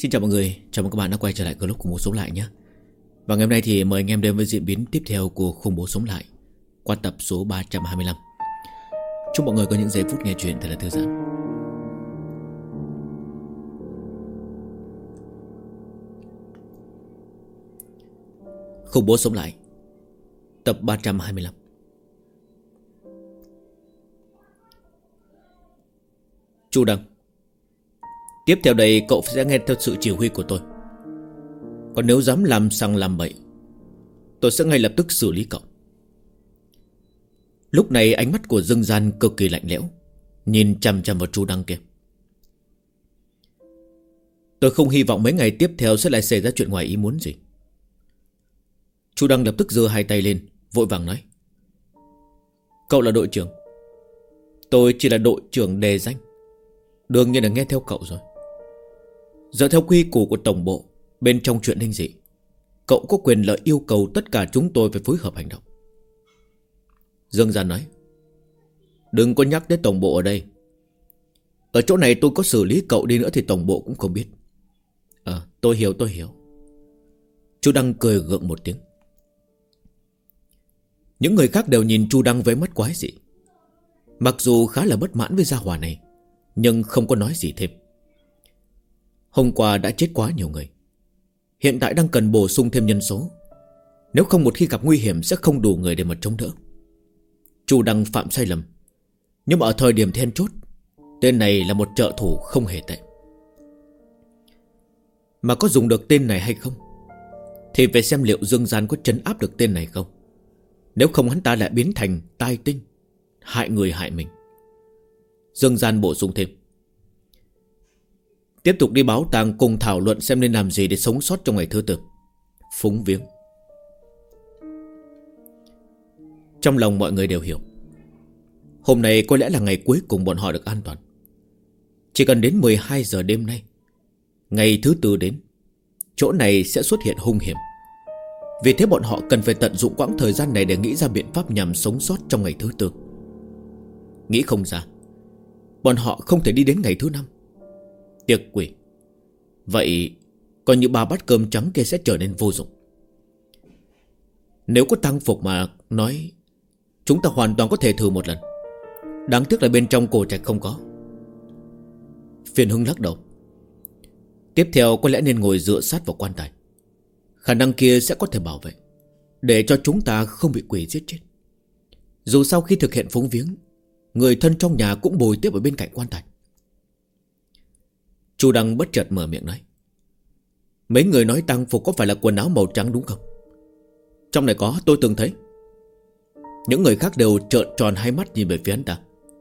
Xin chào mọi người, chào mừng các bạn đã quay trở lại club Khủng Bố Sống Lại nhé. Và ngày hôm nay thì mời anh em đến với diễn biến tiếp theo của Khủng Bố Sống Lại qua tập số 325. Chúc mọi người có những giây phút nghe chuyện thật là thư giãn. Khủng Bố Sống Lại tập 325. Chu Đăng, tiếp theo đây cậu sẽ nghe theo sự chỉ huy của tôi. Còn nếu dám làm sằng làm bậy, tôi sẽ ngay lập tức xử lý cậu. Lúc này ánh mắt của Dương Gian cực kỳ lạnh lẽo, nhìn chằm chằm vào Chu Đăng kia. Tôi không hy vọng mấy ngày tiếp theo sẽ lại xảy ra chuyện ngoài ý muốn gì. Chu Đăng lập tức giơ hai tay lên, vội vàng nói: Cậu là đội trưởng, tôi chỉ là đội trưởng đề danh, đương nhiên là nghe theo cậu rồi. Dựa theo quy củ của tổng bộ, bên trong chuyện linh dị, cậu có quyền lợi yêu cầu tất cả chúng tôi phải phối hợp hành động. Dương Gian nói: Đừng có nhắc đến tổng bộ ở đây. Ở chỗ này tôi có xử lý cậu đi nữa thì tổng bộ cũng không biết. Tôi hiểu. Chu Đăng cười gượng một tiếng. Những người khác đều nhìn Chu Đăng với mắt quái dị. Mặc dù khá là bất mãn với gia hỏa này, nhưng không có nói gì thêm. Hôm qua đã chết quá nhiều người, hiện tại đang cần bổ sung thêm nhân số. Nếu không một khi gặp nguy hiểm sẽ không đủ người để mà chống đỡ. Chu Đăng phạm sai lầm, nhưng mà ở thời điểm then chốt, tên này là một trợ thủ không hề tệ. Mà có dùng được tên này hay không thì phải xem liệu Dương Gian có trấn áp được tên này không. Nếu không hắn ta lại biến thành tai tinh, hại người hại mình. Dương Gian bổ sung thêm: Tiếp tục đi báo tàng cùng thảo luận xem nên làm gì để sống sót trong ngày thứ tư. Phúng viếng. Trong lòng mọi người đều hiểu, hôm nay có lẽ là ngày cuối cùng bọn họ được an toàn. Chỉ cần đến 12 giờ đêm nay, ngày thứ tư đến, chỗ này sẽ xuất hiện hung hiểm. Vì thế bọn họ cần phải tận dụng quãng thời gian này để nghĩ ra biện pháp nhằm sống sót trong ngày thứ tư. Nghĩ không ra, bọn họ không thể đi đến ngày thứ năm. Tiệc quỷ. Vậy coi như 3 bát cơm trắng kia sẽ trở nên vô dụng. Nếu có tang phục mà nói, chúng ta hoàn toàn có thể thử một lần. Đáng tiếc là bên trong cổ trạch không có. Phiền Hưng lắc đầu. Tiếp theo có lẽ nên ngồi dựa sát vào quan tài. Khả năng kia sẽ có thể bảo vệ, để cho chúng ta không bị quỷ giết chết. Dù sau khi thực hiện phúng viếng, người thân trong nhà cũng bồi tiếp ở bên cạnh quan tài. Chu Đăng bất chợt mở miệng nói: Mấy người nói tang phục có phải là quần áo màu trắng đúng không? Trong này có, tôi từng thấy. Những người khác đều trợn tròn hai mắt nhìn về phía anh ta.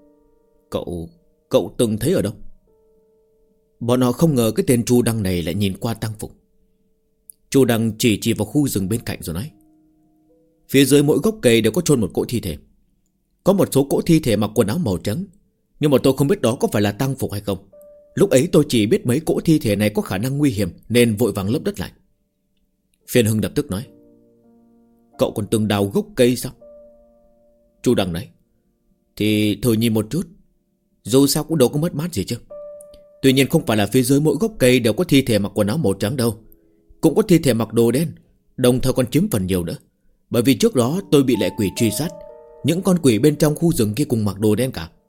Cậu từng thấy ở đâu? Bọn họ không ngờ cái tên Chu Đăng này lại nhìn qua tang phục. Chu Đăng chỉ vào khu rừng bên cạnh rồi nói: Phía dưới mỗi gốc cây đều có chôn một cỗ thi thể. Có một số cỗ thi thể mặc quần áo màu trắng, nhưng mà tôi không biết đó có phải là tang phục hay không. Lúc ấy tôi chỉ biết mấy cỗ thi thể này có khả năng nguy hiểm, nên vội vàng lấp đất lại. Phiền Hưng lập tức nói: Cậu còn từng đào gốc cây sao? Chu Đăng nói: Thì thử nhìn một chút, dù sao cũng đâu có mất mát gì chứ. Tuy nhiên không phải là phía dưới mỗi gốc cây đều có thi thể mặc quần áo màu trắng đâu. Cũng có thi thể mặc đồ đen, đồng thời còn chiếm phần nhiều nữa. Bởi vì trước đó tôi bị lệ quỷ truy sát, những con quỷ bên trong khu rừng kia cùng mặc đồ đen cả.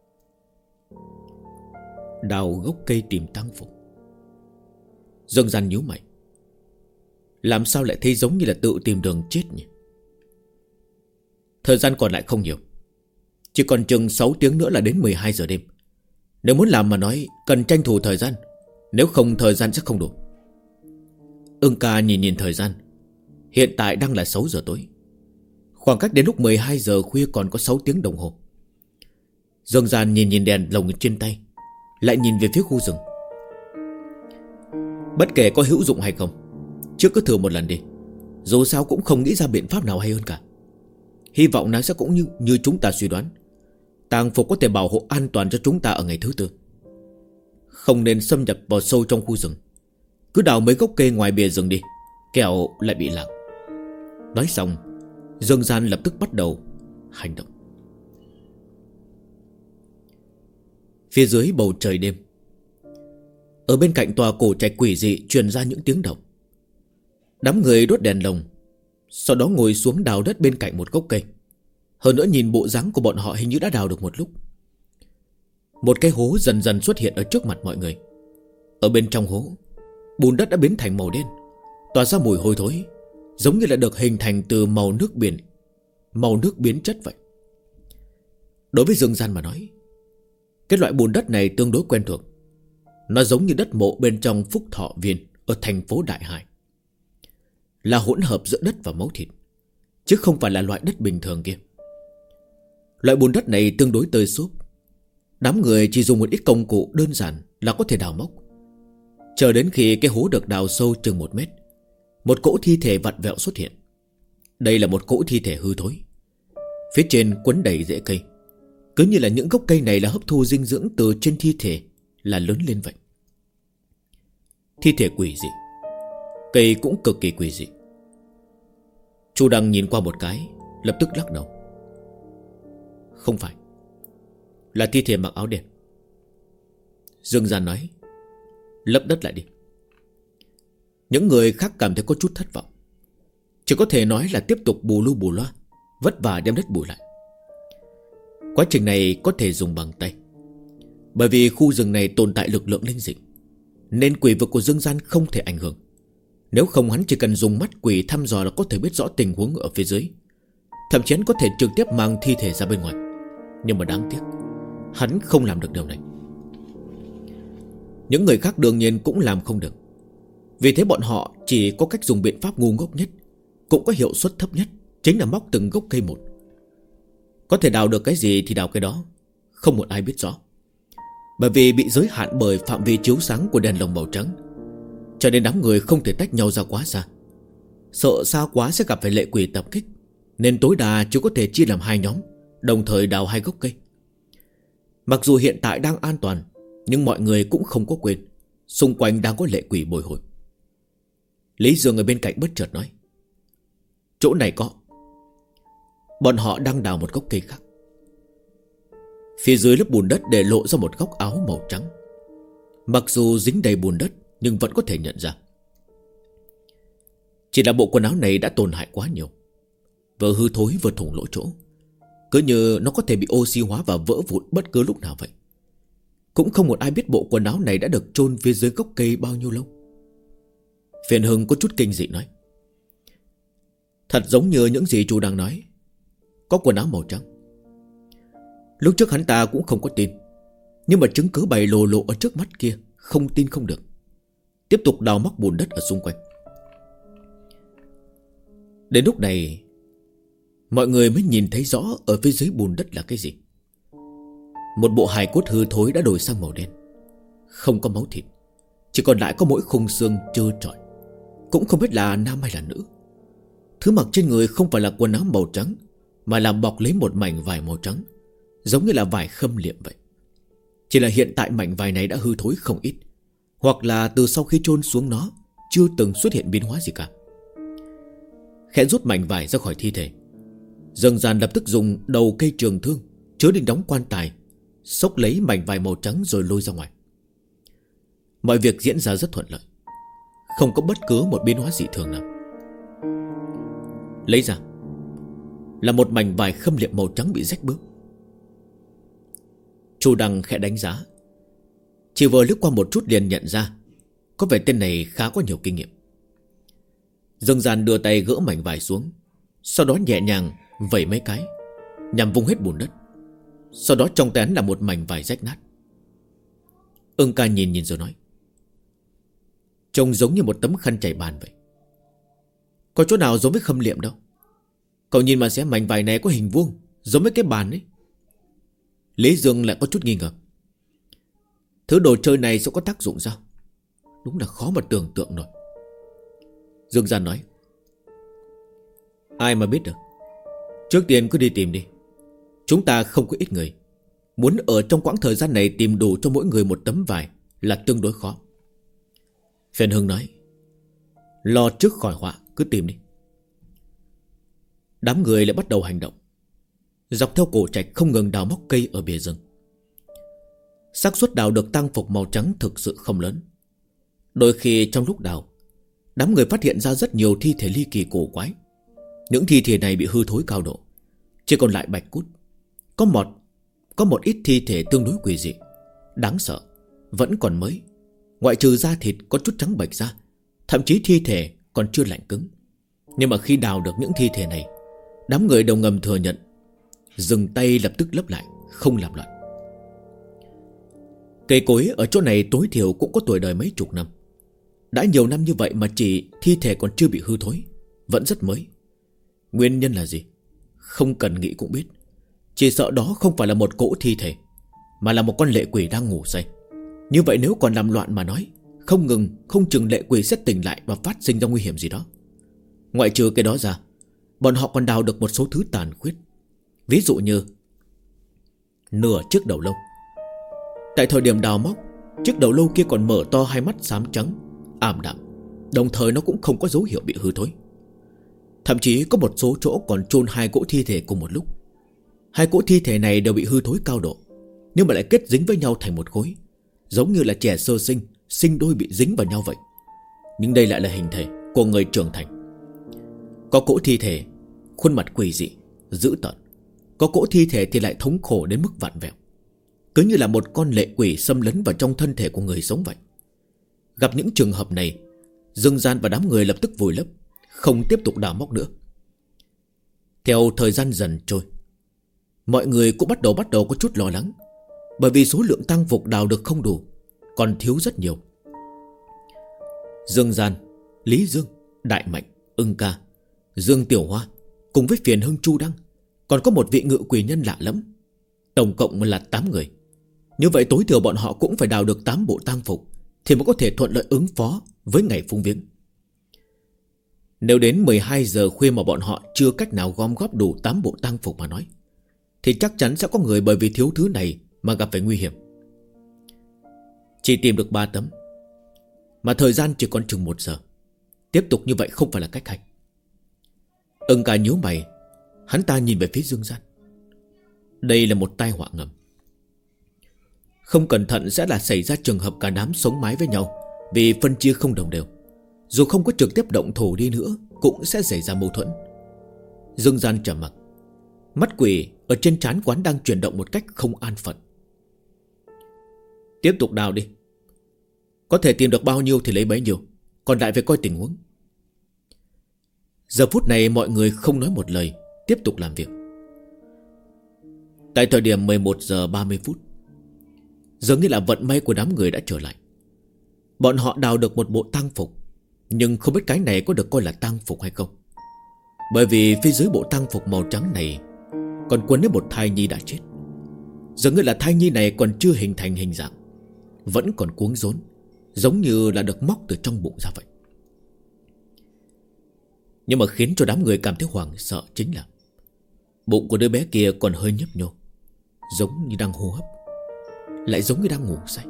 Đào gốc cây tìm tang phục. Dương Gian nhíu mày. Làm sao lại thấy giống như là tự tìm đường chết nhỉ? Thời gian còn lại không nhiều, chỉ còn chừng 6 tiếng nữa là đến 12 giờ đêm. Nếu muốn làm mà nói, cần tranh thủ thời gian, nếu không thời gian sẽ không đủ. Ưng ca nhìn thời gian. Hiện tại đang là 6 giờ tối, khoảng cách đến lúc 12 giờ khuya còn có 6 tiếng đồng hồ. Dương Gian nhìn đèn lồng trên tay, lại nhìn về phía khu rừng. Bất kể có hữu dụng hay không, trước cứ thử một lần đi. Dù sao cũng không nghĩ ra biện pháp nào hay hơn cả. Hy vọng nó sẽ cũng như chúng ta suy đoán, tang phục có thể bảo hộ an toàn cho chúng ta ở ngày thứ tư. Không nên xâm nhập vào sâu trong khu rừng, cứ đào mấy gốc cây ngoài bìa rừng đi, kẻo lại bị lạc. Nói xong, Dương Gian lập tức bắt đầu hành động. Phía dưới bầu trời đêm, Ở bên cạnh tòa cổ trạch quỷ dị truyền ra những tiếng động. Đám người đốt đèn lồng, sau đó ngồi xuống đào đất bên cạnh một gốc cây. Hơn nữa nhìn bộ dáng của bọn họ hình như đã đào được một lúc. Một cái hố dần dần xuất hiện ở trước mặt mọi người. Ở bên trong hố, bùn đất đã biến thành màu đen, tỏa ra mùi hôi thối, giống như là được hình thành từ màu nước biển, màu nước biến chất vậy. Đối với Dương Gian mà nói, cái loại bùn đất này tương đối quen thuộc. Nó giống như đất mộ bên trong Phúc Thọ Viên ở thành phố Đại Hải, là hỗn hợp giữa đất và máu thịt, chứ không phải là loại đất bình thường kia. Loại bùn đất này tương đối tơi xốp. Đám người chỉ dùng một ít công cụ đơn giản là có thể đào móc. Chờ đến khi cái hố được đào sâu chừng 1 mét, một cỗ thi thể vặn vẹo xuất hiện. Đây là một cỗ thi thể hư thối. Phía trên quấn đầy rễ cây, cứ như là những gốc cây này là hấp thu dinh dưỡng từ trên thi thể là lớn lên vậy. Thi thể quỷ dị, cây cũng cực kỳ quỷ dị. Chu Đăng nhìn qua một cái, lập tức lắc đầu. Không phải, là thi thể mặc áo đen. Dương Gian nói, lấp đất lại đi. Những người khác cảm thấy có chút thất vọng, chỉ có thể nói là tiếp tục bù lu bù loa, vất vả đem đất bù lại. Quá trình này có thể dùng bằng tay, bởi vì khu rừng này tồn tại lực lượng linh dị, nên quỷ vực của Dương Gian không thể ảnh hưởng. Nếu không hắn chỉ cần dùng mắt quỷ thăm dò là có thể biết rõ tình huống ở phía dưới, thậm chí hắn có thể trực tiếp mang thi thể ra bên ngoài. Nhưng mà đáng tiếc, hắn không làm được điều này. Những người khác đương nhiên cũng làm không được. Vì thế bọn họ chỉ có cách dùng biện pháp ngu ngốc nhất, cũng có hiệu suất thấp nhất, chính là móc từng gốc cây một. Có thể đào được cái gì thì đào cái đó, không một ai biết rõ. Bởi vì bị giới hạn bởi phạm vi chiếu sáng của đèn lồng màu trắng, cho nên đám người không thể tách nhau ra quá xa. Sợ xa quá sẽ gặp phải lệ quỷ tập kích, nên tối đa chỉ có thể chia làm 2 nhóm, đồng thời đào 2 gốc cây. Mặc dù hiện tại đang an toàn, nhưng mọi người cũng không có quên xung quanh đang có lệ quỷ bồi hồi. Lý Dương ở bên cạnh bất chợt nói, chỗ này có. Bọn họ đang đào một gốc cây khác. Phía dưới lớp bùn đất để lộ ra một góc áo màu trắng. Mặc dù dính đầy bùn đất, nhưng vẫn có thể nhận ra. Chỉ là bộ quần áo này đã tổn hại quá nhiều, vừa hư thối vừa thủng lỗ chỗ, cứ như nó có thể bị oxy hóa và vỡ vụn bất cứ lúc nào vậy. Cũng không một ai biết bộ quần áo này đã được chôn phía dưới gốc cây bao nhiêu lâu. Phiền Hưng có chút kinh dị nói, thật giống như những gì chú đang nói, có quần áo màu trắng. Lúc trước hắn ta cũng không có tin, nhưng mà chứng cứ bày lồ lộ ở trước mắt kia, không tin không được. Tiếp tục đào móc bùn đất ở xung quanh. Đến lúc này, mọi người mới nhìn thấy rõ ở phía dưới bùn đất là cái gì. Một bộ hài cốt hư thối đã đổi sang màu đen, không có máu thịt, chỉ còn lại có mỗi khung xương trơ trọi, cũng không biết là nam hay là nữ. Thứ mặc trên người không phải là quần áo màu trắng, mà là bọc lấy một mảnh vải màu trắng, giống như là vải khâm liệm vậy. Chỉ là hiện tại mảnh vải này đã hư thối không ít, hoặc là từ sau khi chôn xuống nó chưa từng xuất hiện biến hóa gì cả. Khẽ rút mảnh vải ra khỏi thi thể, Dương Gian lập tức dùng đầu cây trường thương chứa đinh đóng quan tài, xốc lấy mảnh vải màu trắng rồi lôi ra ngoài. Mọi việc diễn ra rất thuận lợi, không có bất cứ một biến hóa dị thường nào. Lấy ra là một mảnh vải khâm liệm màu trắng bị rách bươm. Chu Đăng khẽ đánh giá, chỉ vừa lướt qua một chút liền nhận ra có vẻ tên này khá có nhiều kinh nghiệm. Dương Gian đưa tay gỡ mảnh vải xuống, sau đó nhẹ nhàng vẩy mấy cái nhằm vung hết bùn đất. Sau đó trong tay hắn là một mảnh vải rách nát. Ưng Ca nhìn rồi nói, trông giống như một tấm khăn trải bàn vậy. Có chỗ nào giống với khâm liệm đâu. Cậu nhìn mà xem, mảnh vải này có hình vuông, giống với cái bàn ấy. Lý Dương lại có chút nghi ngờ, thứ đồ chơi này sẽ có tác dụng sao? Đúng là khó mà tưởng tượng nổi. Dương Gian nói, ai mà biết được. Trước tiên cứ đi tìm đi. Chúng ta không có ít người, muốn ở trong quãng thời gian này tìm đủ cho mỗi người một tấm vải là tương đối khó. Phiền Hưng nói, lo trước khỏi họa, cứ tìm đi. Đám người lại bắt đầu hành động, dọc theo cổ trạch không ngừng đào móc cây ở bìa rừng. xác suất đào được tang phục màu trắng thực sự không lớn, Đôi khi trong lúc đào, đám người phát hiện ra rất nhiều thi thể ly kỳ cổ quái. Những thi thể này bị hư thối cao độ, chỉ còn lại bạch cốt. Có một ít thi thể tương đối quỷ dị, đáng sợ, vẫn còn mới. Ngoại trừ da thịt có chút trắng bệch ra, thậm chí thi thể còn chưa lạnh cứng. Nhưng mà khi đào được những thi thể này, đám người đều ngầm thừa nhận, dừng tay lập tức lấp lại, không làm loạn. Cây cối ở chỗ này tối thiểu cũng có tuổi đời mấy chục năm. Đã nhiều năm như vậy mà chỉ thi thể còn chưa bị hư thối, vẫn rất mới. Nguyên nhân là gì? Không cần nghĩ cũng biết. Chỉ sợ đó không phải là một cỗ thi thể, mà là một con lệ quỷ đang ngủ say. Như vậy nếu còn làm loạn mà nói, không chừng lệ quỷ sẽ tỉnh lại và phát sinh ra nguy hiểm gì đó. Ngoại trừ cái đó ra, bọn họ còn đào được một số thứ tàn khuyết. Ví dụ như nửa chiếc đầu lâu. Tại thời điểm đào móc, chiếc đầu lâu kia còn mở to hai mắt xám trắng, ảm đạm, đồng thời nó cũng không có dấu hiệu bị hư thối. Thậm chí có một số chỗ còn chôn hai cỗ thi thể cùng một lúc. Hai cỗ thi thể này đều bị hư thối cao độ, nhưng mà lại kết dính với nhau thành một khối, giống như là trẻ sơ sinh, sinh đôi bị dính vào nhau vậy. Nhưng đây lại là hình thể của người trưởng thành. Có cỗ thi thể khuôn mặt quỷ dị, dữ tợn. Có cỗ thi thể thì lại thống khổ đến mức vặn vẹo, cứ như là một con lệ quỷ xâm lấn vào trong thân thể của người sống vậy. Gặp những trường hợp này, Dương Gian và đám người lập tức vùi lấp, không tiếp tục đào móc nữa. Theo thời gian dần trôi, mọi người cũng bắt đầu có chút lo lắng, bởi vì số lượng tang phục đào được không đủ, còn thiếu rất nhiều. Dương Gian, Lý Dương, Đại Mạnh, Ưng Ca, Dương Tiểu Hoa cùng với Phiền Hưng Chu Đăng, còn có một vị ngự quỷ nhân lạ lắm. Tổng cộng là 8 người. Như vậy tối thiểu bọn họ cũng phải đào được 8 bộ tang phục thì mới có thể thuận lợi ứng phó với ngày phung viếng. Nếu đến 12 giờ khuya mà bọn họ chưa cách nào gom góp đủ 8 bộ tang phục mà nói, thì chắc chắn sẽ có người bởi vì thiếu thứ này mà gặp phải nguy hiểm. Chỉ tìm được 3 tấm, mà thời gian chỉ còn chừng 1 giờ. Tiếp tục như vậy không phải là cách hay. Ưng Ca nhíu mày, hắn ta nhìn về phía Dương Gian. Đây là một tai họa ngầm. Không cẩn thận sẽ là xảy ra trường hợp cả đám sống mái với nhau vì phân chia không đồng đều. Dù không có trực tiếp động thủ đi nữa cũng sẽ xảy ra mâu thuẫn. Dương Gian trầm mặc. Mắt quỷ ở trên trán quán đang chuyển động một cách không an phận. Tiếp tục đào đi. Có thể tìm được bao nhiêu thì lấy bấy nhiêu, còn lại phải coi tình huống. Giờ phút này mọi người không nói một lời, tiếp tục làm việc. Tại thời điểm 11 giờ 30 phút, dường như là vận may của đám người đã trở lại. Bọn họ đào được một bộ tang phục, nhưng không biết cái này có được coi là tang phục hay không. Bởi vì phía dưới bộ tang phục màu trắng này còn quấn đến một thai nhi đã chết. Dường như là thai nhi này còn chưa hình thành hình dạng, vẫn còn cuống rốn, giống như là được móc từ trong bụng ra vậy. Nhưng mà khiến cho đám người cảm thấy hoảng sợ chính là bụng của đứa bé kia còn hơi nhấp nhô, giống như đang hô hấp, lại giống như đang ngủ say.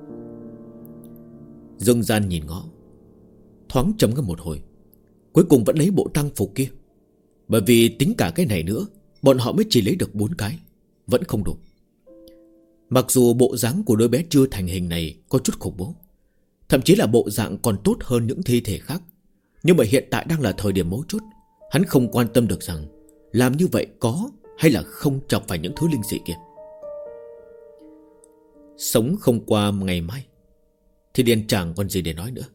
Dương Gian nhìn ngó, thoáng trầm ngâm một hồi, cuối cùng vẫn lấy bộ tang phục kia. Bởi vì tính cả cái này nữa, bọn họ mới chỉ lấy được 4 cái, vẫn không đủ. Mặc dù bộ dáng của đứa bé chưa thành hình này có chút khủng bố, thậm chí là bộ dạng còn tốt hơn những thi thể khác, nhưng mà hiện tại đang là thời điểm mấu chốt. Hắn không quan tâm được rằng làm như vậy có hay là không chọc phải những thứ linh dị kia. Sống không qua ngày mai thì điên chẳng còn gì để nói nữa.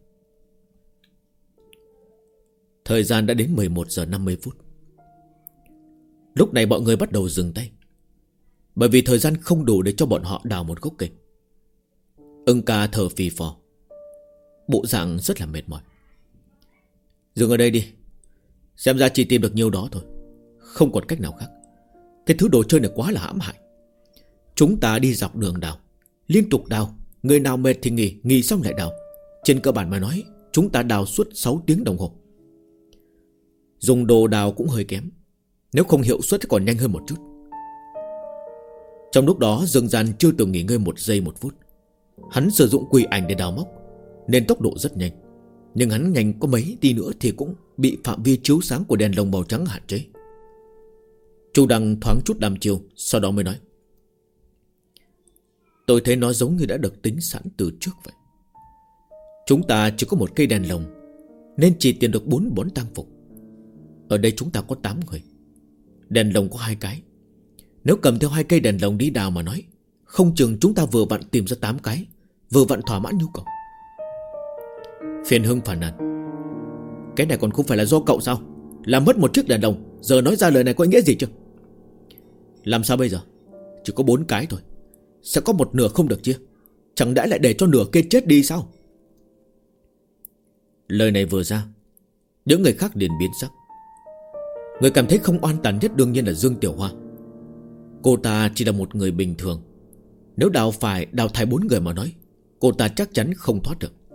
Thời gian đã đến 11 giờ 50 phút. Lúc này mọi người bắt đầu dừng tay, bởi vì thời gian không đủ để cho bọn họ đào một gốc cây. Ưng Ca thở phì phò, bộ dạng rất là mệt mỏi. Dừng ở đây đi, xem ra chỉ tìm được nhiêu đó thôi, không còn cách nào khác. Cái thứ đồ chơi này quá là hãm hại. Chúng ta đi dọc đường đào, liên tục đào, người nào mệt thì nghỉ, nghỉ xong lại đào. Trên cơ bản mà nói, chúng ta đào suốt 6 tiếng đồng hồ. Dùng đồ đào cũng hơi kém, nếu không hiệu suất thì còn nhanh hơn một chút. Trong lúc đó Dương Gian chưa từng nghỉ ngơi 1 giây 1 phút. Hắn sử dụng quỷ ảnh để đào móc, nên tốc độ rất nhanh. Nhưng hắn nhanh có mấy đi nữa thì cũng bị phạm vi chiếu sáng của đèn lồng màu trắng hạn chế. Chu Đăng thoáng chút đăm chiêu, sau đó mới nói: Tôi thấy nó giống như đã được tính sẵn từ trước vậy. Chúng ta chỉ có một cây đèn lồng, nên chỉ tìm được 4 bón tang phục. Ở đây chúng ta có 8 người. Đèn lồng có 2 cái. Nếu cầm theo 2 cây đèn lồng đi đào mà nói, không chừng chúng ta vừa vặn tìm ra 8 cái, vừa vặn thỏa mãn nhu cầu. Phiền Hưng phàn nàn: cái này còn không phải là do cậu sao? Làm mất một chiếc đèn lồng, giờ nói ra lời này có ý nghĩa gì chứ? Làm sao bây giờ? Chỉ có 4 cái thôi, sẽ có một nửa không được chia. Chẳng lẽ lại để cho nửa kia chết đi sao? Lời này vừa ra, những người khác liền biến sắc. Người cảm thấy không oan tàn nhất đương nhiên là Dương Tiểu Hoa. Cô ta chỉ là một người bình thường. Nếu đào thải 4 người mà nói, cô ta chắc chắn không thoát được.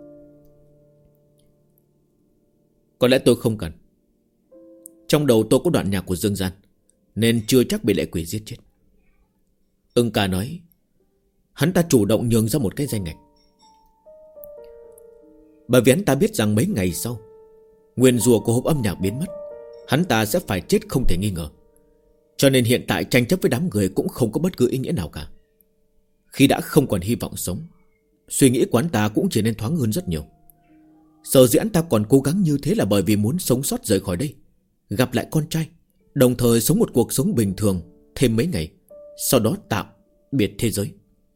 Có lẽ tôi không cần. Trong đầu tôi có đoạn nhạc của Dương Gian, nên chưa chắc bị lệ quỷ giết chết. Ưng ca nói, hắn ta chủ động nhường ra một cái danh ngạch. Bởi vì hắn ta biết rằng mấy ngày sau, nguyên rùa của hộp âm nhạc biến mất, hắn ta sẽ phải chết không thể nghi ngờ. Cho nên hiện tại tranh chấp với đám người cũng không có bất cứ ý nghĩa nào cả. Khi đã không còn hy vọng sống, suy nghĩ của hắn ta cũng trở nên thoáng hơn rất nhiều. Sở dĩ hắn ta còn cố gắng như thế là bởi vì muốn sống sót rời khỏi đây, gặp lại con trai, đồng thời sống một cuộc sống bình thường thêm mấy ngày, sau đó tạm biệt thế giới.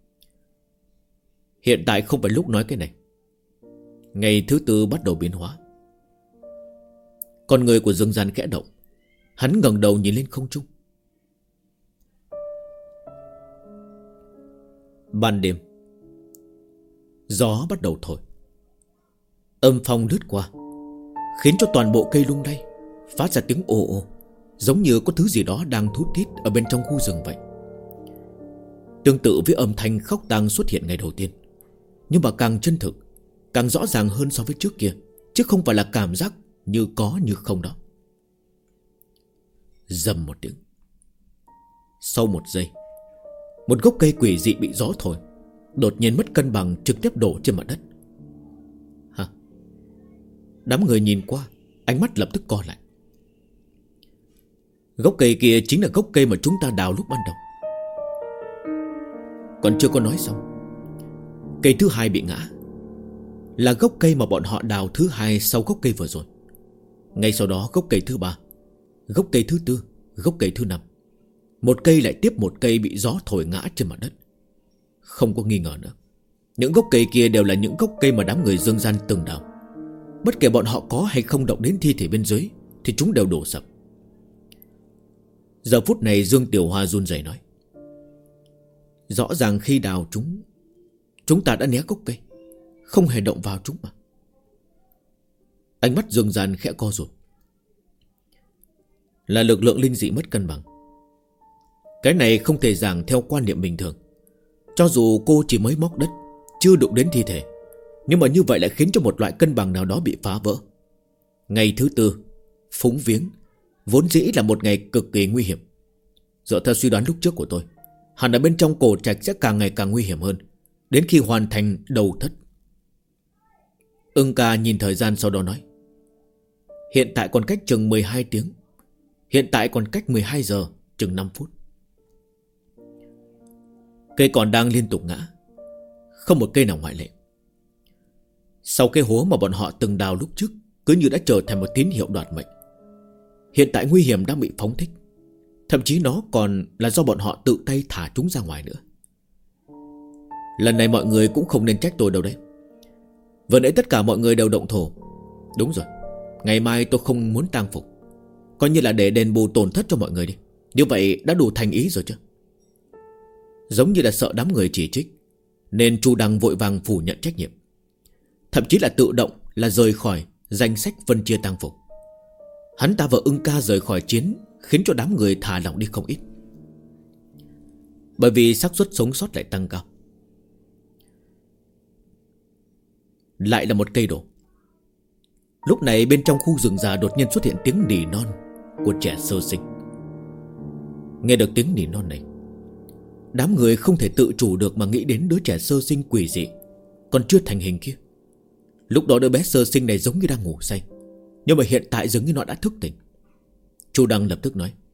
Hiện tại không phải lúc nói cái này. Ngày thứ 4 bắt đầu biến hóa. Con người của Dương Gian khẽ động. Hắn ngẩng đầu nhìn lên không trung. Ban đêm, gió bắt đầu thổi. Âm phong lướt qua, khiến cho toàn bộ cây lung lay, phát ra tiếng ồ ồ, giống như có thứ gì đó đang thút thít ở bên trong khu rừng vậy. Tương tự với âm thanh khóc tang xuất hiện ngày đầu tiên, nhưng mà càng chân thực, càng rõ ràng hơn so với trước kia, chứ không phải là cảm giác như có như không đó. Rầm một tiếng. Sau một giây, một gốc cây quỷ dị bị gió thổi, đột nhiên mất cân bằng, trực tiếp đổ trên mặt đất. Hả? Đám người nhìn qua, ánh mắt lập tức co lại. Gốc cây kia chính là gốc cây mà chúng ta đào lúc ban đầu. Còn chưa có nói xong, cây thứ 2 bị ngã, là gốc cây mà bọn họ đào thứ 2 sau gốc cây vừa rồi. Ngay sau đó gốc cây thứ 3, gốc cây thứ 4, gốc cây thứ 5. Một cây lại tiếp một cây bị gió thổi ngã trên mặt đất. Không có nghi ngờ nữa, những gốc cây kia đều là những gốc cây mà đám người Dương Gian từng đào. Bất kể bọn họ có hay không động đến thi thể bên dưới, thì chúng đều đổ sập. Giờ phút này Dương Tiểu Hoa run rẩy nói, rõ ràng khi đào chúng ta đã né gốc cây, không hề động vào chúng mà. Ánh mắt Dương Gian khẽ co rụt. Là lực lượng linh dị mất cân bằng. Cái này không thể giảng theo quan niệm bình thường. Cho dù cô chỉ mới móc đất, chưa đụng đến thi thể, nhưng mà như vậy lại khiến cho một loại cân bằng nào đó bị phá vỡ. Ngày thứ 4, phúng viếng, vốn dĩ là một ngày cực kỳ nguy hiểm. Dựa theo suy đoán lúc trước của tôi, hẳn ở bên trong cổ trạch sẽ càng ngày càng nguy hiểm hơn, đến khi hoàn thành đầu thất. Ưng ca nhìn thời gian sau đó nói, hiện tại còn cách chừng 12 tiếng. Hiện tại còn cách 12 giờ chừng 5 phút. Cây còn đang liên tục ngã, không một cây nào ngoại lệ. Sau cái hố mà bọn họ từng đào lúc trước, cứ như đã trở thành một tín hiệu đoạt mệnh. Hiện tại nguy hiểm đang bị phóng thích, thậm chí nó còn là do bọn họ tự tay thả chúng ra ngoài nữa. Lần này mọi người cũng không nên trách tôi đâu đấy. Vừa nãy tất cả mọi người đều động thổ. Đúng rồi, ngày mai tôi không muốn tang phục, coi như là để đền bù tổn thất cho mọi người đi. Như vậy đã đủ thành ý rồi chứ. Giống như là sợ đám người chỉ trích, nên Chu Đăng vội vàng phủ nhận trách nhiệm, thậm chí là tự động là rời khỏi danh sách phân chia tang phục. Hắn ta và Ưng ca rời khỏi chiến, khiến cho đám người thả lỏng đi không ít, bởi vì xác suất sống sót lại tăng cao. Lại là một cây đổ. Lúc này bên trong khu rừng già đột nhiên xuất hiện tiếng nỉ non của trẻ sơ sinh. Nghe được tiếng nỉ non này, đám người không thể tự chủ được mà nghĩ đến đứa trẻ sơ sinh quỷ dị còn chưa thành hình kia. Lúc đó đứa bé sơ sinh này giống như đang ngủ say, nhưng mà hiện tại dường như nó đã thức tỉnh. Chu Đăng lập tức nói,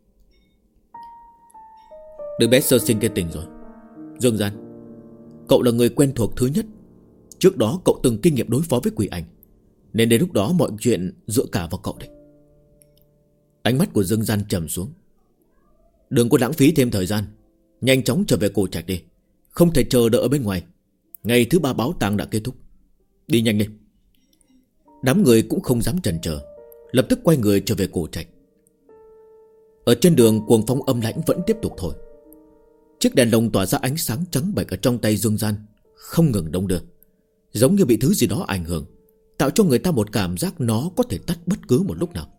đứa bé sơ sinh kia tỉnh rồi. Dương Gian, cậu là người quen thuộc thứ nhất, Trước đó cậu từng kinh nghiệm đối phó với quỷ ảnh, nên đến lúc đó mọi chuyện dựa cả vào cậu đấy. Ánh mắt của Dương Gian trầm xuống. Đừng có lãng phí thêm thời gian, nhanh chóng trở về cổ trạch đi. Không thể chờ đợi ở bên ngoài. Ngày thứ 3 báo tang đã kết thúc. Đi nhanh lên. Đám người cũng không dám chần chờ, lập tức quay người trở về cổ trạch. Ở trên đường cuồng phong âm lãnh vẫn tiếp tục thổi. Chiếc đèn lồng tỏa ra ánh sáng trắng bệch ở trong tay Dương Gian không ngừng đong đưa, giống như bị thứ gì đó ảnh hưởng, tạo cho người ta một cảm giác nó có thể tắt bất cứ một lúc nào.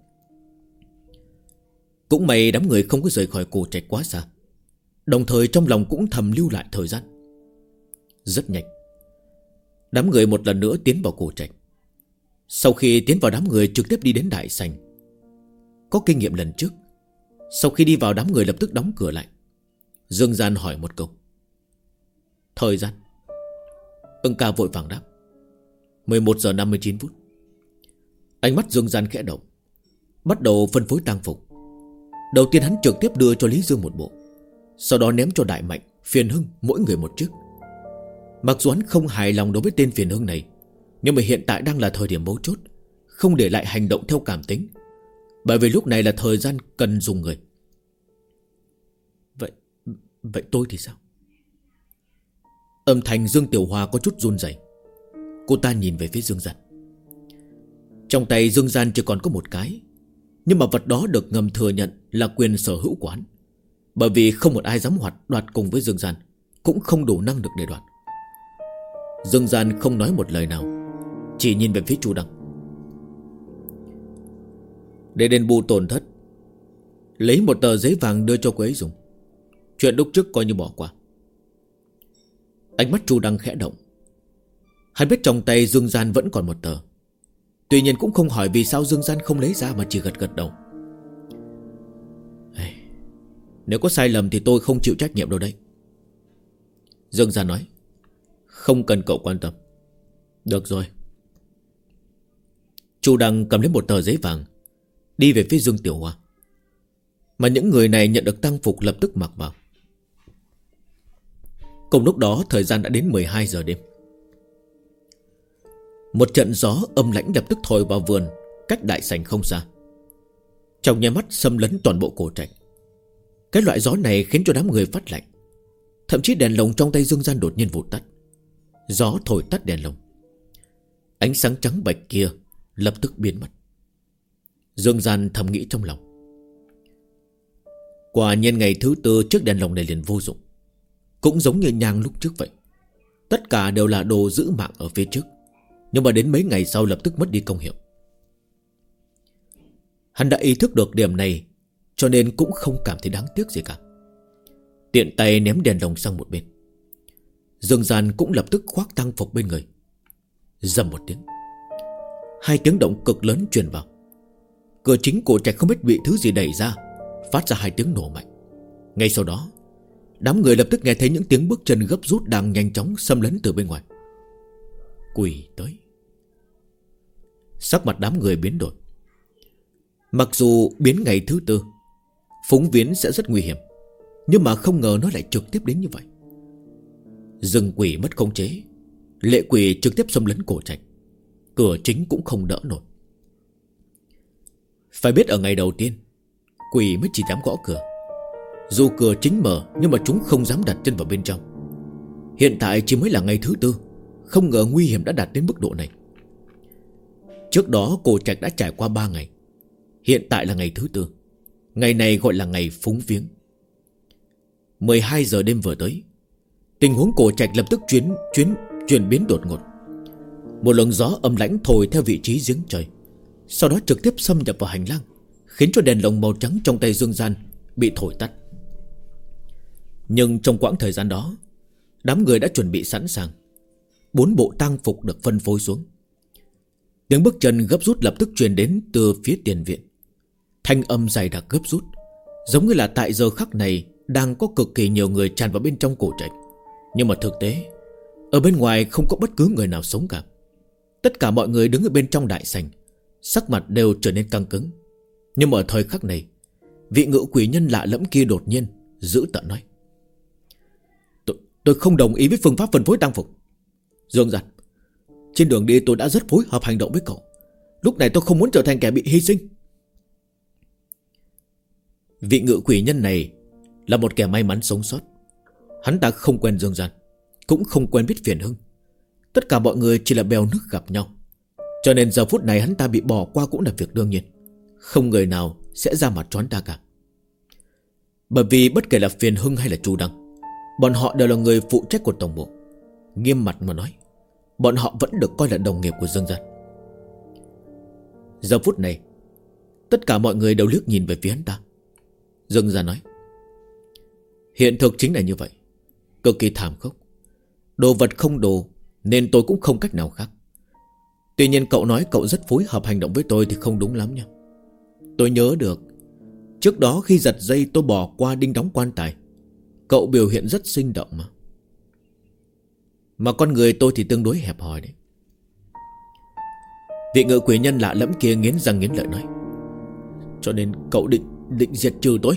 Cũng may đám người không có rời khỏi cổ trạch quá xa, đồng thời trong lòng cũng thầm lưu lại thời gian. Rất nhanh, đám người một lần nữa tiến vào cổ trạch. Sau khi tiến vào, đám người trực tiếp đi đến đại sảnh. Có kinh nghiệm lần trước, sau khi đi vào, đám người lập tức đóng cửa lại. Dương Gian hỏi một câu. Thời gian? Ưng Ca vội vàng đáp. 11 giờ 59 phút. Ánh mắt Dương Gian khẽ động, bắt đầu phân phối tang phục. Đầu tiên hắn trực tiếp đưa cho Lý Dương một bộ, sau đó ném cho Đại Mạnh, Phiền Hưng mỗi người một chiếc. Mặc dù hắn không hài lòng đối với tên Phiền Hưng này, nhưng mà hiện tại đang là thời điểm mấu chốt, không để lại hành động theo cảm tính, bởi vì lúc này là thời gian cần dùng người. Vậy tôi thì sao? Âm thanh Dương Tiểu Hoa có chút run rẩy. Cô ta nhìn về phía Dương Gian. Trong tay Dương Gian chỉ còn có một cái, nhưng mà vật đó được ngầm thừa nhận là quyền sở hữu của hắn, bởi vì không một ai dám đoạt cùng với Dương Gian, cũng không đủ năng lực để đoạt. Dương Gian không nói một lời nào, chỉ nhìn về phía Chu Đăng. Để đền bù tổn thất, lấy một tờ giấy vàng đưa cho cô ấy dùng. Chuyện lúc trước coi như bỏ qua. Ánh mắt Chu Đăng khẽ động. Hắn biết trong tay Dương Gian vẫn còn một tờ, tuy nhiên cũng không hỏi vì sao Dương Gian không lấy ra, mà chỉ gật gật đầu. Nếu có sai lầm thì tôi không chịu trách nhiệm đâu đấy. Dương Gian nói. Không cần cậu quan tâm. Được rồi. Chu Đăng cầm lấy một tờ giấy vàng, đi về phía Dương Tiểu Hoa. Mà những người này nhận được tang phục lập tức mặc vào. Cùng lúc đó thời gian đã đến 12 giờ đêm. Một trận gió âm lãnh lập tức thổi vào vườn cách đại sảnh không xa, trong nháy mắt xâm lấn toàn bộ cổ trạch. Cái loại gió này khiến cho đám người phát lạnh. Thậm chí đèn lồng trong tay Dương Gian đột nhiên vụt tắt. Gió thổi tắt đèn lồng, ánh sáng trắng bạch kia lập tức biến mất. Dương Gian thầm nghĩ trong lòng. Quả nhiên ngày thứ 4 chiếc đèn lồng này liền vô dụng. Cũng giống như nhang lúc trước vậy, tất cả đều là đồ giữ mạng ở phía trước, nhưng mà đến mấy ngày sau lập tức mất đi công hiệu. Hắn đã ý thức được điểm này, cho nên cũng không cảm thấy đáng tiếc gì cả. Tiện tay ném đèn lồng sang một bên. Dương Gian cũng lập tức khoác tang phục bên người. Rầm một tiếng, hai tiếng động cực lớn truyền vào. Cửa chính cổ trạch không biết bị thứ gì đẩy ra, phát ra hai tiếng nổ mạnh. Ngay sau đó, đám người lập tức nghe thấy những tiếng bước chân gấp rút đang nhanh chóng xâm lấn từ bên ngoài. Quỷ tới. Sắc mặt đám người biến đổi. Mặc dù biến ngày thứ 4 phúng viếng sẽ rất nguy hiểm, nhưng mà không ngờ nó lại trực tiếp đến như vậy. Rừng quỷ mất khống chế, lệ quỷ trực tiếp xâm lấn cổ trạch. Cửa chính cũng không đỡ nổi. Phải biết ở ngày đầu tiên, quỷ mới chỉ dám gõ cửa. Dù cửa chính mở, nhưng mà chúng không dám đặt chân vào bên trong. Hiện tại chỉ mới là ngày thứ 4, không ngờ nguy hiểm đã đạt đến mức độ này. Trước đó cổ trạch đã trải qua 3 ngày, hiện tại là ngày thứ 4. Ngày này gọi là ngày phúng viếng. 12 giờ đêm vừa tới, tình huống cổ trạch lập tức chuyển biến đột ngột. Một luồng gió âm lãnh thổi theo vị trí giếng trời, sau đó trực tiếp xâm nhập vào hành lang, khiến cho đèn lồng màu trắng trong tay Dương Gian bị thổi tắt. Nhưng trong quãng thời gian đó, đám người đã chuẩn bị sẵn sàng. 4 bộ tang phục được phân phối xuống. Tiếng bước chân gấp rút lập tức truyền đến từ phía tiền viện. Thanh âm dày đặc gấp rút, giống như là tại giờ khắc này đang có cực kỳ nhiều người tràn vào bên trong cổ trạch. Nhưng mà thực tế, ở bên ngoài không có bất cứ người nào sống cả. Tất cả mọi người đứng ở bên trong đại sảnh, sắc mặt đều trở nên căng cứng. Nhưng mà ở thời khắc này, vị ngự quỷ nhân lạ lẫm kia đột nhiên giữ tợn nói: Tôi không đồng ý với phương pháp phân phối tang phục. Dương Giật, Trên đường đi tôi đã rất phối hợp hành động với cậu. Lúc này tôi không muốn trở thành kẻ bị hy sinh. Vị ngự quỷ nhân này là một kẻ may mắn sống sót. Hắn ta không quen Dương Gian, cũng không quen biết phiền hưng. Tất cả mọi người chỉ là bèo nước gặp nhau, cho nên giờ phút này hắn ta bị bỏ qua cũng là việc đương nhiên. Không người nào sẽ ra mặt cho hắn ta cả. Bởi vì bất kể là Phiền Hưng hay là Chu Đăng, bọn họ đều là người phụ trách của tổng bộ. Nghiêm mặt mà nói, bọn họ vẫn được coi là đồng nghiệp của Dương Gian. Giờ phút này, tất cả mọi người đều liếc nhìn về phía hắn ta. Dương Gian nói, hiện thực chính là như vậy, cực kỳ thảm khốc. Đồ vật không đồ, nên tôi cũng không cách nào khác. Tuy nhiên cậu nói cậu rất phối hợp hành động với tôi thì không đúng lắm nha. Tôi nhớ được, trước đó khi giật dây tôi bỏ qua đinh đóng quan tài, cậu biểu hiện rất sinh động mà. Mà con người tôi thì tương đối hẹp hòi đấy. Vị ngự quỷ nhân lạ lẫm kia nghiến răng nghiến lợi nói, cho nên cậu định diệt trừ tôi.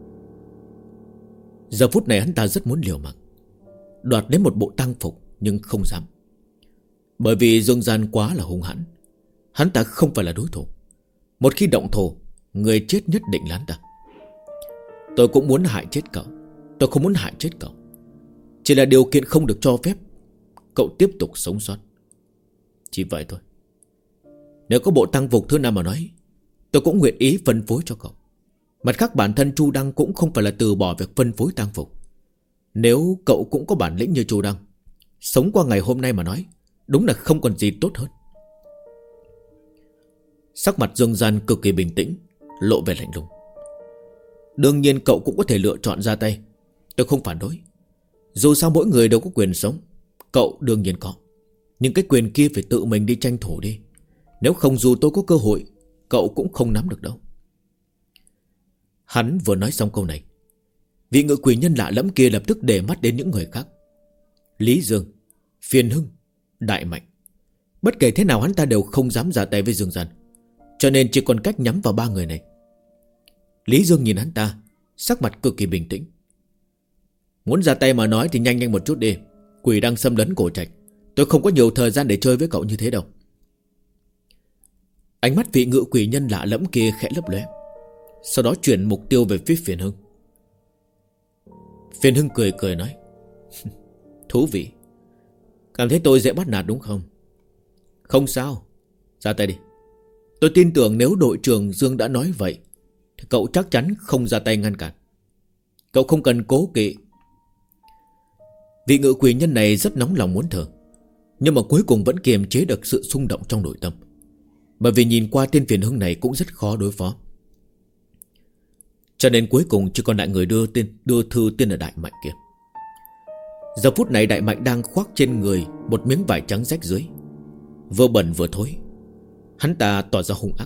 Giờ phút này hắn ta rất muốn liều mạng, đoạt lấy một bộ tang phục, nhưng không dám. Bởi vì Dương Gian quá là hung hãn, hắn ta không phải là đối thủ. Một khi động thủ, người chết nhất định là hắn ta. Tôi cũng muốn hại chết cậu, tôi không muốn hại chết cậu. Chỉ là điều kiện không được cho phép cậu tiếp tục sống sót. Chỉ vậy thôi. Nếu có bộ tang phục thứ nào mà nói, tôi cũng nguyện ý phân phối cho cậu. Mặt khác bản thân Chu Đăng cũng không phải là từ bỏ việc phân phối tang phục. Nếu cậu cũng có bản lĩnh như Chu Đăng, sống qua ngày hôm nay mà nói, đúng là không còn gì tốt hơn. Sắc mặt Dương Gian cực kỳ bình tĩnh, lộ vẻ lạnh lùng. Đương nhiên cậu cũng có thể lựa chọn ra tay, tôi không phản đối. Dù sao mỗi người đều có quyền sống, cậu đương nhiên có, nhưng cái quyền kia phải tự mình đi tranh thủ đi. Nếu không dù tôi có cơ hội, cậu cũng không nắm được đâu. Hắn vừa nói xong câu này, vị ngự quỷ nhân lạ lẫm kia lập tức để mắt đến những người khác. Lý Dương, Phiền Hưng, Đại Mạnh. Bất kể thế nào hắn ta đều không dám ra tay với Dương Gian, cho nên chỉ còn cách nhắm vào ba người này. Lý Dương nhìn hắn ta, sắc mặt cực kỳ bình tĩnh. Muốn ra tay mà nói thì nhanh nhanh một chút đi. Quỷ đang xâm lấn cổ trạch, tôi không có nhiều thời gian để chơi với cậu như thế đâu. Ánh mắt vị ngự quỷ nhân lạ lẫm kia khẽ lấp lóe, sau đó chuyển mục tiêu về phía Phiền Hưng. Phiền Hưng cười cười nói, thú vị. Cảm thấy tôi dễ bắt nạt đúng không? Không sao, ra tay đi. Tôi tin tưởng nếu đội trưởng Dương đã nói vậy thì cậu chắc chắn không ra tay ngăn cản. Cậu không cần cố kỵ. Vị ngự quỷ nhân này rất nóng lòng muốn thở, nhưng mà cuối cùng vẫn kiềm chế được sự xung động trong nội tâm. Bởi vì nhìn qua tên Phiền Hưng này cũng rất khó đối phó. Cho nên cuối cùng chỉ còn lại người đưa thư tên là Đại Mạnh kia. Giờ phút này Đại Mạnh đang khoác trên người một miếng vải trắng rách dưới, vừa bẩn vừa thối. Hắn ta tỏ ra hung ác,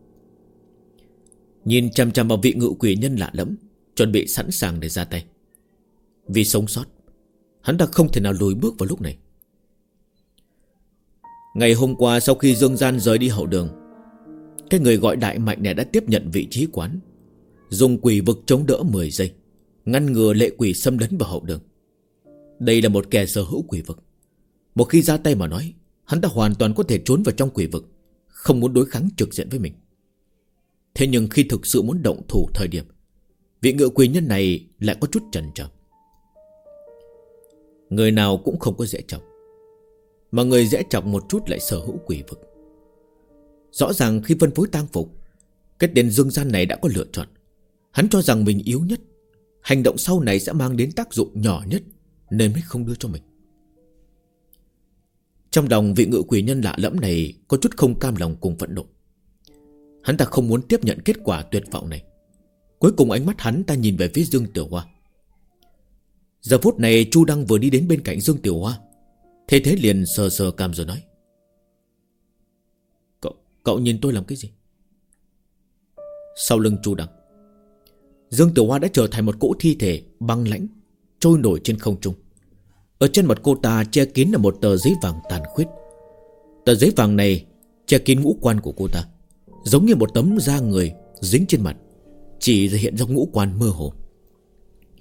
nhìn chằm chằm vào vị ngự quỷ nhân lạ lẫm, chuẩn bị sẵn sàng để ra tay. Vì sống sót, hắn ta không thể nào lùi bước vào lúc này. Ngày hôm qua sau khi Dương Gian rời đi hậu đường, cái người gọi Đại Mạnh này đã tiếp nhận vị trí quán, dùng quỷ vực chống đỡ 10 giây, ngăn ngừa lệ quỷ xâm lấn vào hậu đường. Đây là một kẻ sở hữu quỷ vực. Một khi ra tay mà nói, hắn ta hoàn toàn có thể trốn vào trong quỷ vực, không muốn đối kháng trực diện với mình. Thế nhưng khi thực sự muốn động thủ thời điểm, vị ngự quỷ nhân này lại có chút chần chờ. Người nào cũng không có dễ chọc, mà người dễ chọc một chút lại sở hữu quỷ vực. Rõ ràng khi phân phối tang phục, cái tên Dương Gian này đã có lựa chọn. Hắn cho rằng mình yếu nhất, hành động sau này sẽ mang đến tác dụng nhỏ nhất, nên mới không đưa cho mình. Trong lòng vị ngự quỷ nhân lạ lẫm này có chút không cam lòng cùng phẫn nộ. Hắn ta không muốn tiếp nhận kết quả tuyệt vọng này. Cuối cùng ánh mắt hắn ta nhìn về phía Dương Tiểu Hoa. Giờ phút này Chu Đăng vừa đi đến bên cạnh Dương Tiểu Hoa, thế thế liền sờ sờ cằm rồi nói, Cậu nhìn tôi làm cái gì? Sau lưng Chu Đăng, Dương Tiểu Hoa đã trở thành một cỗ thi thể băng lãnh trôi nổi trên không trung. Ở trên mặt cô ta che kín là một tờ giấy vàng tàn khuyết. Tờ giấy vàng này che kín ngũ quan của cô ta, giống như một tấm da người dính trên mặt, chỉ hiện ra ngũ quan mơ hồ.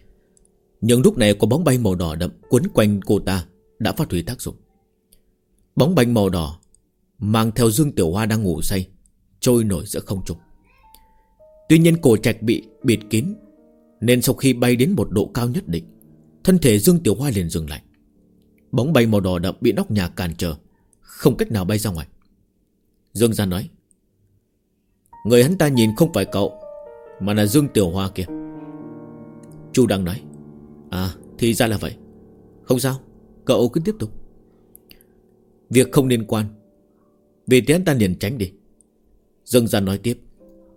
Nhưng lúc này có bóng bay màu đỏ đậm quấn quanh cô ta đã phát huy tác dụng. Bóng banh màu đỏ mang theo Dương Tiểu Hoa đang ngủ say trôi nổi giữa không trung. Tuy nhiên cổ trạch bị bịt kín, nên sau khi bay đến một độ cao nhất định, thân thể Dương Tiểu Hoa liền dừng lại. Bóng bay màu đỏ đậm bị nóc nhà cản trở, không cách nào bay ra ngoài. Dương Gian nói: người hắn ta nhìn không phải cậu, mà là Dương Tiểu Hoa kìa. Chu Đăng nói: à, thì ra là vậy. Không sao, cậu cứ tiếp tục. Việc không liên quan, vì thế hắn ta liền tránh đi. Dương Gian nói tiếp: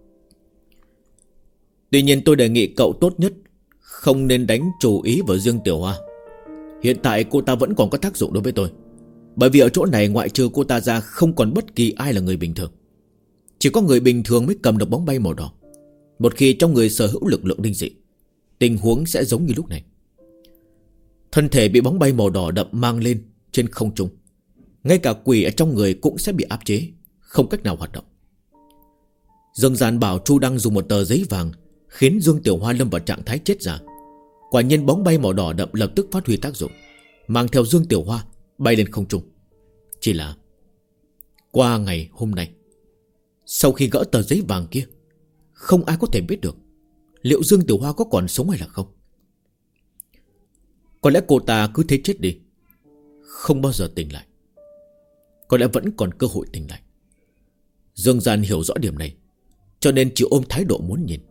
tuy nhiên tôi đề nghị cậu tốt nhất không nên đánh chủ ý vào Dương Tiểu Hoa. Hiện tại cô ta vẫn còn có tác dụng đối với tôi, bởi vì ở chỗ này ngoại trừ cô ta ra không còn bất kỳ ai là người bình thường. Chỉ có người bình thường mới cầm được bóng bay màu đỏ. Một khi trong người sở hữu lực lượng linh dị, tình huống sẽ giống như lúc này. Thân thể bị bóng bay màu đỏ đậm mang lên trên không trung, ngay cả quỷ ở trong người cũng sẽ bị áp chế, không cách nào hoạt động. Dương Gian bảo Chu Đăng dùng một tờ giấy vàng khiến Dương Tiểu Hoa lâm vào trạng thái chết giả. Quả nhiên bóng bay màu đỏ đậm lập tức phát huy tác dụng, mang theo Dương Tiểu Hoa bay lên không trung. Chỉ là qua ngày hôm nay, sau khi gỡ tờ giấy vàng kia, không ai có thể biết được liệu Dương Tiểu Hoa có còn sống hay là không. Có lẽ cô ta cứ thế chết đi, không bao giờ tỉnh lại. Có lẽ vẫn còn cơ hội tỉnh lại. Dương Gian hiểu rõ điểm này, cho nên chỉ ôm thái độ muốn nhìn.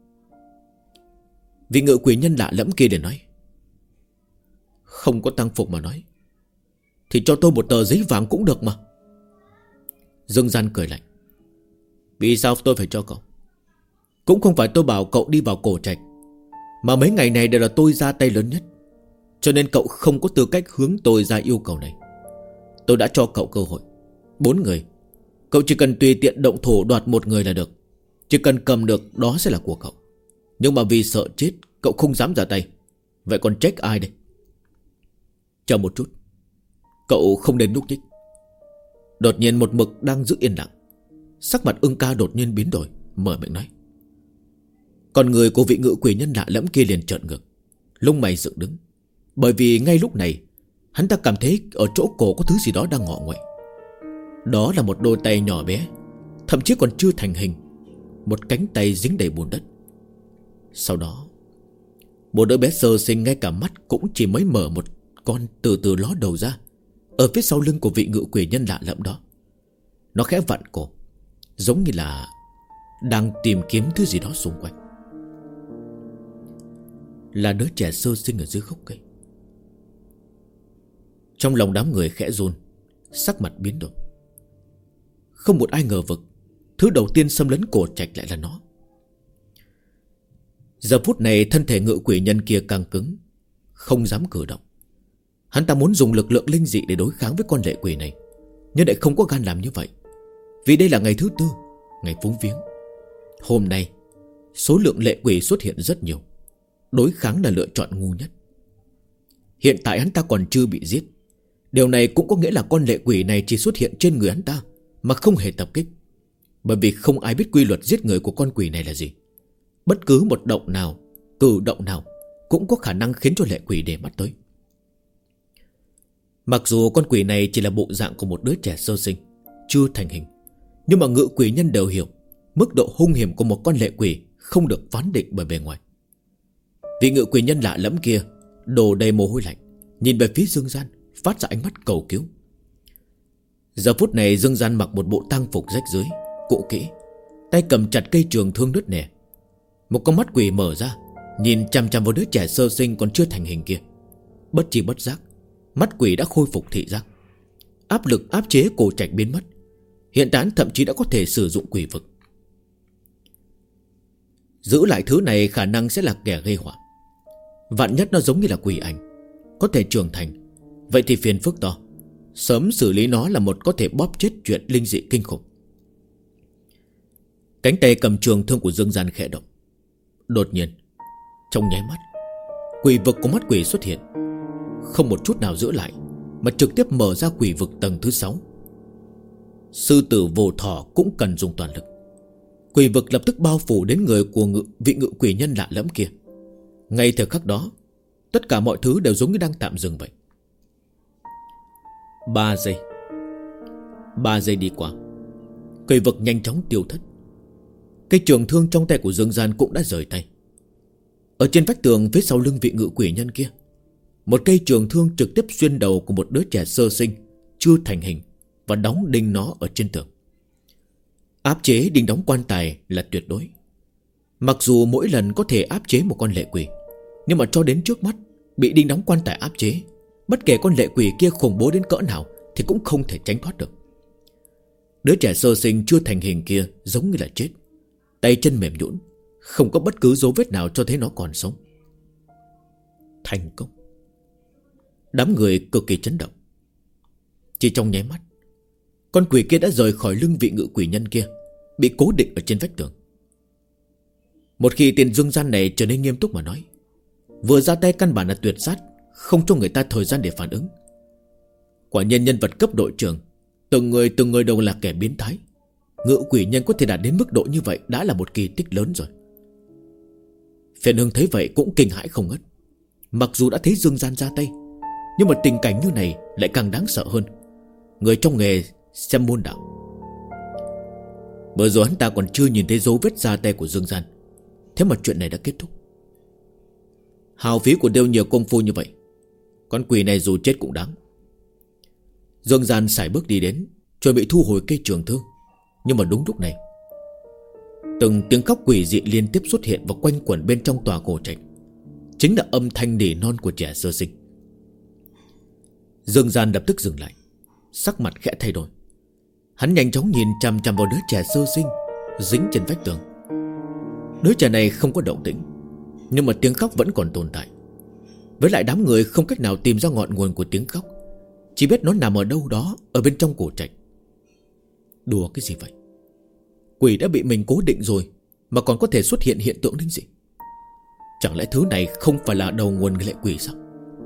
Vị ngự quỷ nhân lạ lẫm kia để nói: không có tang phục mà nói, thì cho tôi một tờ giấy vàng cũng được mà. Dương Gian cười lạnh: vì sao tôi phải cho cậu? Cũng không phải tôi bảo cậu đi vào cổ trạch, mà mấy ngày này đều là tôi ra tay lớn nhất, cho nên cậu không có tư cách hướng tôi ra yêu cầu này. Tôi đã cho cậu cơ hội 4 người. Cậu chỉ cần tùy tiện động thủ đoạt một người là được. Chỉ cần cầm được đó sẽ là của cậu. Nhưng mà vì sợ chết, cậu không dám ra tay. Vậy còn trách ai đây? Chờ một chút, cậu không nên núp nhích. Đột nhiên một mực đang giữ yên lặng, sắc mặt Ưng Ca đột nhiên biến đổi, mở miệng nói. Còn người của vị ngự quỷ nhân lạ lẫm kia liền trợn ngược, lông mày dựng đứng. Bởi vì ngay lúc này hắn ta cảm thấy ở chỗ cổ có thứ gì đó đang ngọ nguậy. Đó là một đôi tay nhỏ bé, thậm chí còn chưa thành hình, một cánh tay dính đầy bùn đất. Sau đó một đứa bé sơ sinh ngay cả mắt cũng chỉ mới mở một con từ từ ló đầu ra, ở phía sau lưng của vị ngự quỷ nhân lạ lẫm đó. Nó khẽ vặn cổ, giống như là đang tìm kiếm thứ gì đó xung quanh. Là đứa trẻ sơ sinh ở dưới gốc cây. Trong lòng đám người khẽ run, sắc mặt biến đổi. Không một ai ngờ vực thứ đầu tiên xâm lấn cổ trạch lại là nó. Giờ phút này thân thể ngự quỷ nhân kia càng cứng, không dám cử động. Hắn ta muốn dùng lực lượng linh dị để đối kháng với con lệ quỷ này, nhưng lại không có gan làm như vậy. Vì đây là ngày thứ tư, ngày phúng viếng. Hôm nay số lượng lệ quỷ xuất hiện rất nhiều, đối kháng là lựa chọn ngu nhất. Hiện tại hắn ta còn chưa bị giết. Điều này cũng có nghĩa là con lệ quỷ này chỉ xuất hiện trên người hắn ta, mà không hề tập kích. Bởi vì không ai biết quy luật giết người của con quỷ này là gì. Bất cứ một động nào, cử động nào cũng có khả năng khiến cho lệ quỷ để mắt tới. Mặc dù con quỷ này chỉ là bộ dạng của một đứa trẻ sơ sinh, chưa thành hình, nhưng mà ngự quỷ nhân đều hiểu mức độ hung hiểm của một con lệ quỷ không được phán định bởi bề ngoài. Vị ngự quỷ nhân lạ lẫm kia đổ đầy mồ hôi lạnh, nhìn về phía Dương Gian, phát ra ánh mắt cầu cứu. Giờ phút này Dương Gian mặc một bộ tang phục rách rưới, cũ kỹ, tay cầm chặt cây trường thương nứt nẻ. Một con mắt quỷ mở ra, nhìn chằm chằm vào đứa trẻ sơ sinh còn chưa thành hình kia. Bất chi bất giác, mắt quỷ đã khôi phục thị giác. Áp lực áp chế cổ trạch biến mất. Hiện tại thậm chí đã có thể sử dụng quỷ vực. Giữ lại thứ này khả năng sẽ là kẻ gây họa. Vạn nhất nó giống như là quỷ ảnh, có thể trưởng thành, vậy thì phiền phức to. Sớm xử lý nó là một có thể bóp chết chuyện linh dị kinh khủng. Cánh tay cầm trường thương của Dương Gian khẽ động. Đột nhiên, trong nháy mắt, quỷ vực của mắt quỷ xuất hiện, không một chút nào giữ lại, mà trực tiếp mở ra quỷ vực tầng thứ 6. Sư tử vô thọ cũng cần dùng toàn lực. Quỷ vực lập tức bao phủ đến người của vị ngự quỷ nhân lạ lẫm kia. Ngay thời khắc đó, tất cả mọi thứ đều giống như đang tạm dừng vậy. 3 giây, 3 giây đi qua, cây vực nhanh chóng tiêu thất. Cây trường thương trong tay của Dương Gian cũng đã rời tay. Ở trên vách tường phía sau lưng vị ngự quỷ nhân kia, một cây trường thương trực tiếp xuyên đầu của một đứa trẻ sơ sinh chưa thành hình và đóng đinh nó ở trên tường. Áp chế đinh đóng quan tài là tuyệt đối. Mặc dù mỗi lần có thể áp chế một con lệ quỷ, nhưng mà cho đến trước mắt bị đinh đóng quan tài áp chế, bất kể con lệ quỷ kia khủng bố đến cỡ nào thì cũng không thể tránh thoát được. Đứa trẻ sơ sinh chưa thành hình kia giống như là chết, tay chân mềm nhũn, không có bất cứ dấu vết nào cho thấy nó còn sống. Thành công. Đám người cực kỳ chấn động. Chỉ trong nháy mắt, con quỷ kia đã rời khỏi lưng vị ngự quỷ nhân kia, bị cố định ở trên vách tường. Một khi tên Dương Gian này trở nên nghiêm túc mà nói, vừa ra tay căn bản là tuyệt sát, không cho người ta thời gian để phản ứng. Quả nhiên nhân vật cấp đội trưởng, từng người đều là kẻ biến thái. Ngự quỷ nhân có thể đạt đến mức độ như vậy đã là một kỳ tích lớn rồi. Phiền Hưng thấy vậy cũng kinh hãi không ngớt. Mặc dù đã thấy Dương Gian ra tay, nhưng mà tình cảnh như này lại càng đáng sợ hơn. Người trong nghề xem môn đạo. Vừa rồi hắn ta còn chưa nhìn thấy dấu vết ra tay của Dương Gian, thế mà chuyện này đã kết thúc. Hào phí của Tiêu nhiều công phu như vậy, con quỷ này dù chết cũng đáng. Dương Gian sải bước đi đến, chuẩn bị thu hồi cây trường thương. Nhưng mà đúng lúc này, từng tiếng khóc quỷ dị liên tiếp xuất hiện và quanh quẩn bên trong tòa cổ trạch. Chính là âm thanh nỉ non của trẻ sơ sinh. Dương Gian lập tức dừng lại, sắc mặt khẽ thay đổi. Hắn nhanh chóng nhìn chằm chằm vào đứa trẻ sơ sinh dính trên vách tường. Đứa trẻ này không có động tĩnh, nhưng mà tiếng khóc vẫn còn tồn tại. Với lại đám người không cách nào tìm ra ngọn nguồn của tiếng khóc, chỉ biết nó nằm ở đâu đó ở bên trong cổ trạch. Đùa cái gì vậy? Quỷ đã bị mình cố định rồi mà còn có thể xuất hiện hiện tượng linh dị. Chẳng lẽ thứ này không phải là đầu nguồn lệ quỷ sao?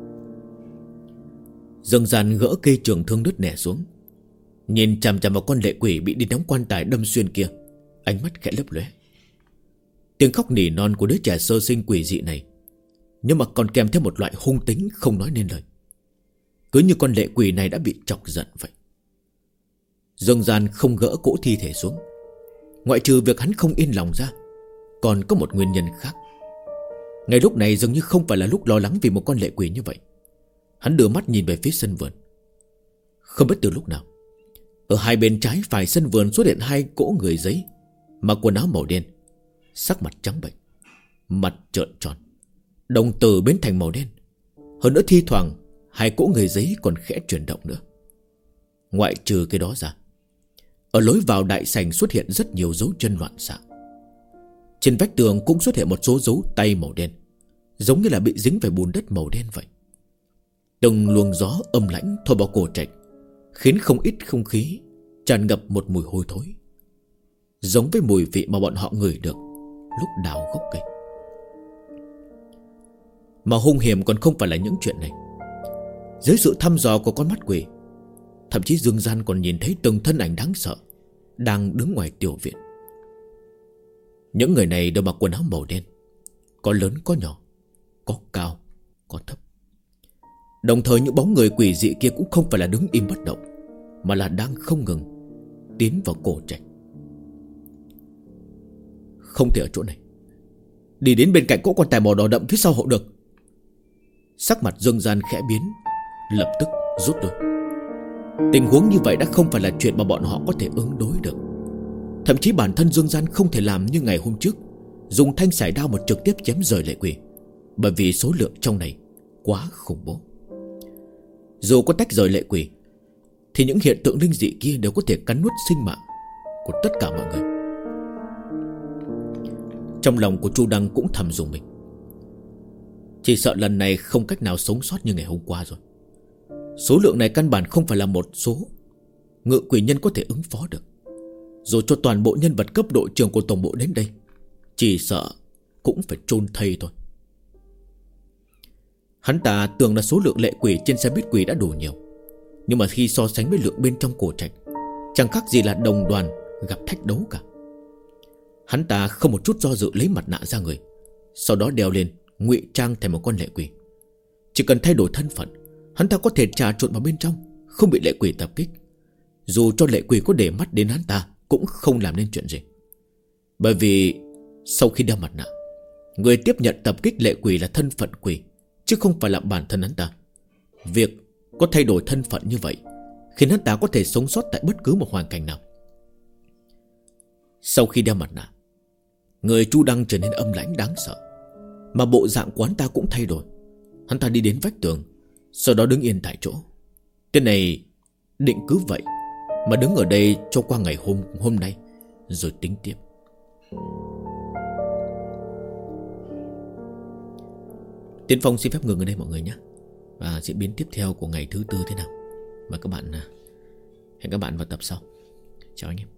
Dương Gian gỡ cây trường thương đứt nẻ xuống, nhìn chằm chằm vào con lệ quỷ bị đi đóng quan tài đâm xuyên kia, ánh mắt khẽ lấp lóe. Tiếng khóc nỉ non của đứa trẻ sơ sinh quỷ dị này, nhưng mà còn kèm theo một loại hung tính không nói nên lời. Cứ như con lệ quỷ này đã bị chọc giận vậy. Dương Gian không gỡ cỗ thi thể xuống. Ngoại trừ việc hắn không yên lòng ra, còn có một nguyên nhân khác. Ngay lúc này dường như không phải là lúc lo lắng vì một con lệ quỷ như vậy. Hắn đưa mắt nhìn về phía sân vườn. Không biết từ lúc nào, ở hai bên trái phải sân vườn xuất hiện hai cỗ người giấy, mặc quần áo màu đen, sắc mặt trắng bệch, mặt trợn tròn, đồng tử biến thành màu đen. Hơn nữa thi thoảng hai cỗ người giấy còn khẽ chuyển động nữa. Ngoại trừ cái đó ra, ở lối vào đại sảnh xuất hiện rất nhiều dấu chân loạn xạ. Trên vách tường cũng xuất hiện một số dấu tay màu đen, giống như là bị dính phải bùn đất màu đen vậy. Từng luồng gió âm lãnh thổi vào cổ trạch, khiến không ít không khí tràn ngập một mùi hôi thối, giống với mùi vị mà bọn họ ngửi được lúc đào gốc cây. Mà hung hiểm còn không phải là những chuyện này. Dưới sự thăm dò của con mắt quỷ, thậm chí Dương Gian còn nhìn thấy từng thân ảnh đáng sợ đang đứng ngoài tiểu viện. Những người này đều mặc quần áo màu đen, có lớn có nhỏ, có cao có thấp. Đồng thời những bóng người quỷ dị kia cũng không phải là đứng im bất động, mà là đang không ngừng tiến vào cổ trạch. Không thể ở chỗ này, đi đến bên cạnh cỗ quan tài màu đỏ đậm phía sau hộ được. Sắc mặt Dương Gian khẽ biến, lập tức rút lui. Tình huống như vậy đã không phải là chuyện mà bọn họ có thể ứng đối được. Thậm chí bản thân Dương Gian không thể làm như ngày hôm trước, dùng thanh sải đao mà trực tiếp chém rời lệ quỷ, bởi vì số lượng trong này quá khủng bố. Dù có tách rời lệ quỷ, thì những hiện tượng linh dị kia đều có thể cắn nuốt sinh mạng của tất cả mọi người. Trong lòng của Chu Đăng cũng thầm dùng mình. Chỉ sợ lần này không cách nào sống sót như ngày hôm qua rồi. Số lượng này căn bản không phải là một số ngự quỷ nhân có thể ứng phó được. Dù cho toàn bộ nhân vật cấp đội trưởng của tổng bộ đến đây, chỉ sợ cũng phải chôn thây thôi. Hắn ta tưởng là số lượng lệ quỷ trên xe buýt quỷ đã đủ nhiều, nhưng mà khi so sánh với lượng bên trong cổ trạch, chẳng khác gì là đồng đoàn gặp thách đấu cả. Hắn ta không một chút do dự lấy mặt nạ ra người, sau đó đeo lên, ngụy trang thành một con lệ quỷ. Chỉ cần thay đổi thân phận, hắn ta có thể trà trộn vào bên trong, không bị lệ quỷ tập kích. dù cho Lệ Quỷ có để mắt đến hắn ta cũng không làm nên chuyện gì. Bởi vì sau khi đeo mặt nạ, người tiếp nhận tập kích Lệ Quỷ là thân phận quỷ, chứ không phải là bản thân hắn ta. Việc có thay đổi thân phận như vậy khiến hắn ta có thể sống sót tại bất cứ một hoàn cảnh nào. Sau khi đeo mặt nạ, người Chu Đăng trở nên âm lãnh đáng sợ, mà bộ dạng của hắn ta cũng thay đổi. Hắn ta đi đến vách tường, sau đó đứng yên tại chỗ. Cái này định cứ vậy mà đứng ở đây cho qua ngày hôm nay rồi tính tiếp. Tiến Phong xin phép ngừng ở đây mọi người nhé. Và diễn biến tiếp theo của ngày thứ tư thế nào, và hẹn các bạn vào tập sau. Chào anh em.